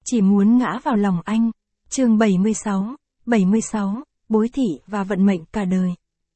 chỉ muốn ngã vào lòng anh. Chương 76, Bối Thị và vận mệnh cả đời.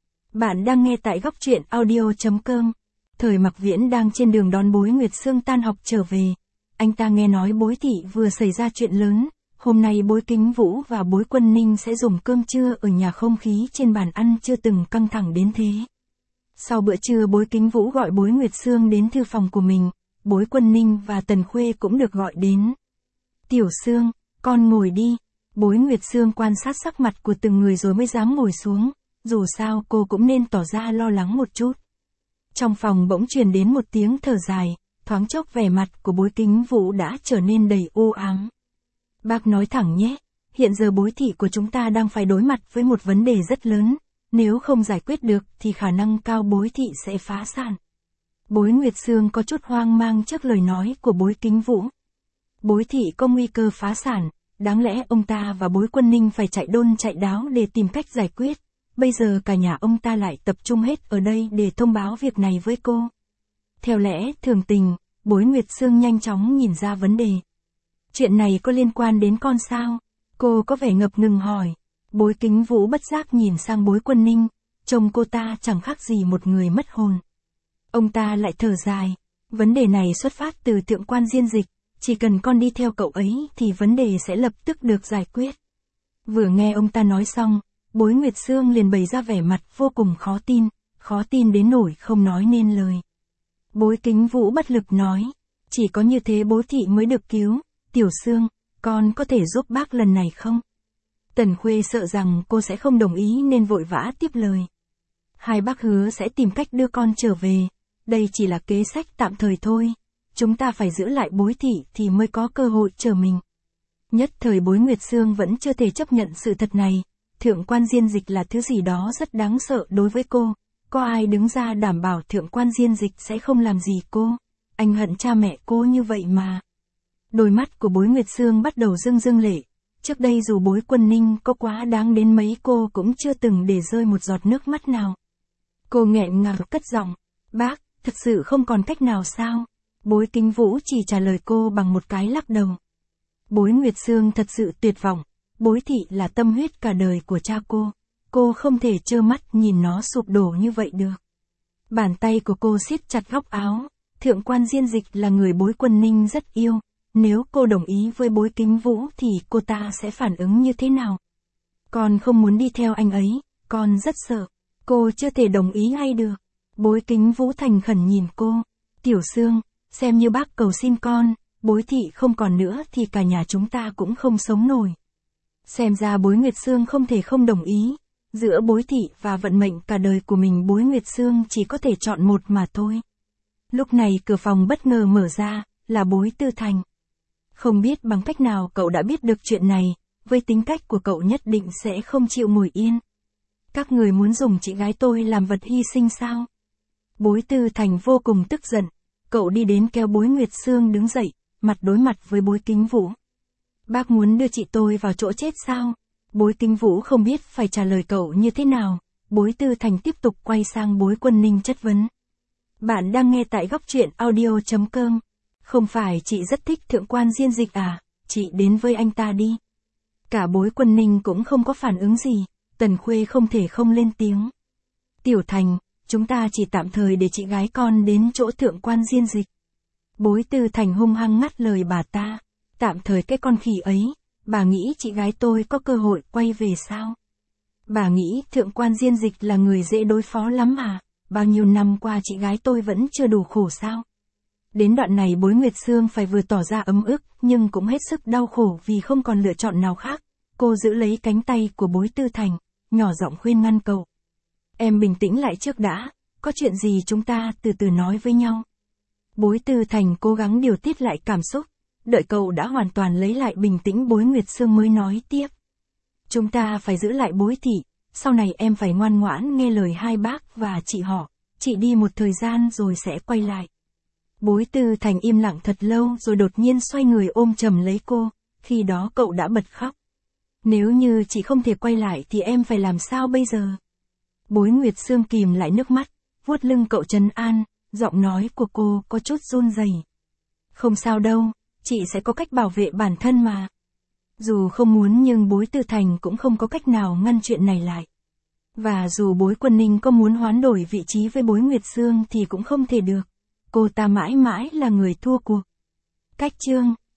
Bạn đang nghe tại góc truyện audio.com. Thời Mặc Viễn đang trên đường đón Bối Nguyệt Sương tan học trở về. Anh ta nghe nói Bối Thị vừa xảy ra chuyện lớn, hôm nay Bối Kính Vũ và Bối Quân Ninh sẽ dùng cơm trưa ở nhà, không khí trên bàn ăn chưa từng căng thẳng đến thế. Sau bữa trưa Bối Kính Vũ gọi Bối Nguyệt Sương đến thư phòng của mình, Bối Quân Ninh và Tần Khuê cũng được gọi đến. Tiểu Sương, con ngồi đi. Bối Nguyệt Sương quan sát sắc mặt của từng người rồi mới dám ngồi xuống, dù sao cô cũng nên tỏ ra lo lắng một chút. Trong phòng bỗng truyền đến một tiếng thở dài, thoáng chốc vẻ mặt của Bối Kính Vũ đã trở nên đầy u ám. Bác nói thẳng nhé, hiện giờ Bối Thị của chúng ta đang phải đối mặt với một vấn đề rất lớn, nếu không giải quyết được thì khả năng cao Bối Thị sẽ phá sản. Bối Nguyệt Sương có chút hoang mang trước lời nói của Bối Kính Vũ. Bối Thị có nguy cơ phá sản, đáng lẽ ông ta và Bối Quân Ninh phải chạy đôn chạy đáo để tìm cách giải quyết, bây giờ cả nhà ông ta lại tập trung hết ở đây để thông báo việc này với cô. Theo lẽ thường tình, Bối Nguyệt Sương nhanh chóng nhìn ra vấn đề. Chuyện này có liên quan đến con sao? Cô có vẻ ngập ngừng hỏi. Bối Kính Vũ bất giác nhìn sang Bối Quân Ninh, trông cô ta chẳng khác gì một người mất hồn. Ông ta lại thở dài, vấn đề này xuất phát từ Thượng quan Diên Dịch, chỉ cần con đi theo cậu ấy thì vấn đề sẽ lập tức được giải quyết. Vừa nghe ông ta nói xong, Bối Nguyệt Sương liền bày ra vẻ mặt vô cùng khó tin đến nỗi không nói nên lời. Bối Kính Vũ bất lực nói, chỉ có như thế Bối Thị mới được cứu. Tiểu Sương, con có thể giúp bác lần này không? Tần Khuê sợ rằng cô sẽ không đồng ý nên vội vã tiếp lời. Hai bác hứa sẽ tìm cách đưa con trở về, đây chỉ là kế sách tạm thời thôi. Chúng ta phải giữ lại Bối Thị thì mới có cơ hội trở mình. Nhất thời Bối Nguyệt Sương vẫn chưa thể chấp nhận sự thật này. Thượng quan Diên Dịch là thứ gì đó rất đáng sợ đối với cô. Có ai đứng ra đảm bảo Thượng quan Diên Dịch sẽ không làm gì cô? Anh hận cha mẹ cô như vậy mà. Đôi mắt của Bối Nguyệt Sương bắt đầu rưng lệ. Trước đây dù Bối Quân Ninh có quá đáng đến mấy cô cũng chưa từng để rơi một giọt nước mắt nào. Cô nghẹn ngào cất giọng, bác, thật sự không còn cách nào sao? Bối Kính Vũ chỉ trả lời cô bằng một cái lắc đầu. Bối Nguyệt Sương thật sự tuyệt vọng, Bối Thị là tâm huyết cả đời của cha cô không thể trơ mắt nhìn nó sụp đổ như vậy được. Bàn tay của cô siết chặt góc áo, Thượng quan Diên Dịch là người Bối Quân Ninh rất yêu, nếu cô đồng ý với Bối Kính Vũ thì cô ta sẽ phản ứng như thế nào? Con không muốn đi theo anh ấy, con rất sợ, cô chưa thể đồng ý ngay được. Bối Kính Vũ thành khẩn nhìn cô, Tiểu Sương, xem như bác cầu xin con, Bối Thị không còn nữa thì cả nhà chúng ta cũng không sống nổi. Xem ra Bối Nguyệt Sương không thể không đồng ý, giữa Bối Thị và vận mệnh cả đời của mình Bối Nguyệt Sương chỉ có thể chọn một mà thôi. Lúc này cửa phòng bất ngờ mở ra, là Bối Tư Thành. Không biết bằng cách nào cậu đã biết được chuyện này, với tính cách của cậu nhất định sẽ không chịu ngồi yên. Các người muốn dùng chị gái tôi làm vật hy sinh sao? Bối Tư Thành vô cùng tức giận, cậu đi đến kéo Bối Nguyệt Sương đứng dậy, mặt đối mặt với Bối Kính Vũ. Bác muốn đưa chị tôi vào chỗ chết sao? Bối Kính Vũ không biết phải trả lời cậu như thế nào, Bối Tư Thành tiếp tục quay sang Bối Quân Ninh chất vấn. Bạn đang nghe tại góc truyện audio.com. Không phải chị rất thích Thượng quan Diên Dịch à, chị đến với anh ta đi. Cả Bối Quân Ninh cũng không có phản ứng gì, Tần Khuê không thể không lên tiếng. Tiểu Thành, chúng ta chỉ tạm thời để chị gái con đến chỗ Thượng quan Diên Dịch. Bối Tư Thành hung hăng ngắt lời bà ta, tạm thời cái con khỉ ấy, bà nghĩ chị gái tôi có cơ hội quay về sao? Bà nghĩ Thượng quan Diên Dịch là người dễ đối phó lắm à, bao nhiêu năm qua chị gái tôi vẫn chưa đủ khổ sao? Đến đoạn này Bối Nguyệt Sương phải vừa tỏ ra ấm ức nhưng cũng hết sức đau khổ vì không còn lựa chọn nào khác. Cô giữ lấy cánh tay của Bối Tư Thành, nhỏ giọng khuyên ngăn cậu. Em bình tĩnh lại trước đã, có chuyện gì chúng ta từ từ nói với nhau. Bối Tư Thành cố gắng điều tiết lại cảm xúc, đợi cậu đã hoàn toàn lấy lại bình tĩnh Bối Nguyệt Sương mới nói tiếp. Chúng ta phải giữ lại Bối Thị, sau này em phải ngoan ngoãn nghe lời hai bác và chị họ, chị đi một thời gian rồi sẽ quay lại. Bối Tư Thành im lặng thật lâu rồi đột nhiên xoay người ôm chầm lấy cô, khi đó cậu đã bật khóc. Nếu như chị không thể quay lại thì em phải làm sao bây giờ? Bối Nguyệt Sương kìm lại nước mắt, vuốt lưng cậu trấn an, giọng nói của cô có chút run rẩy. Không sao đâu, chị sẽ có cách bảo vệ bản thân mà. Dù không muốn nhưng bối Tư Thành cũng không có cách nào ngăn chuyện này lại. Và dù bối Quân Ninh có muốn hoán đổi vị trí với bối Nguyệt Sương thì cũng không thể được. Cô ta mãi mãi là người thua cuộc. Cách chương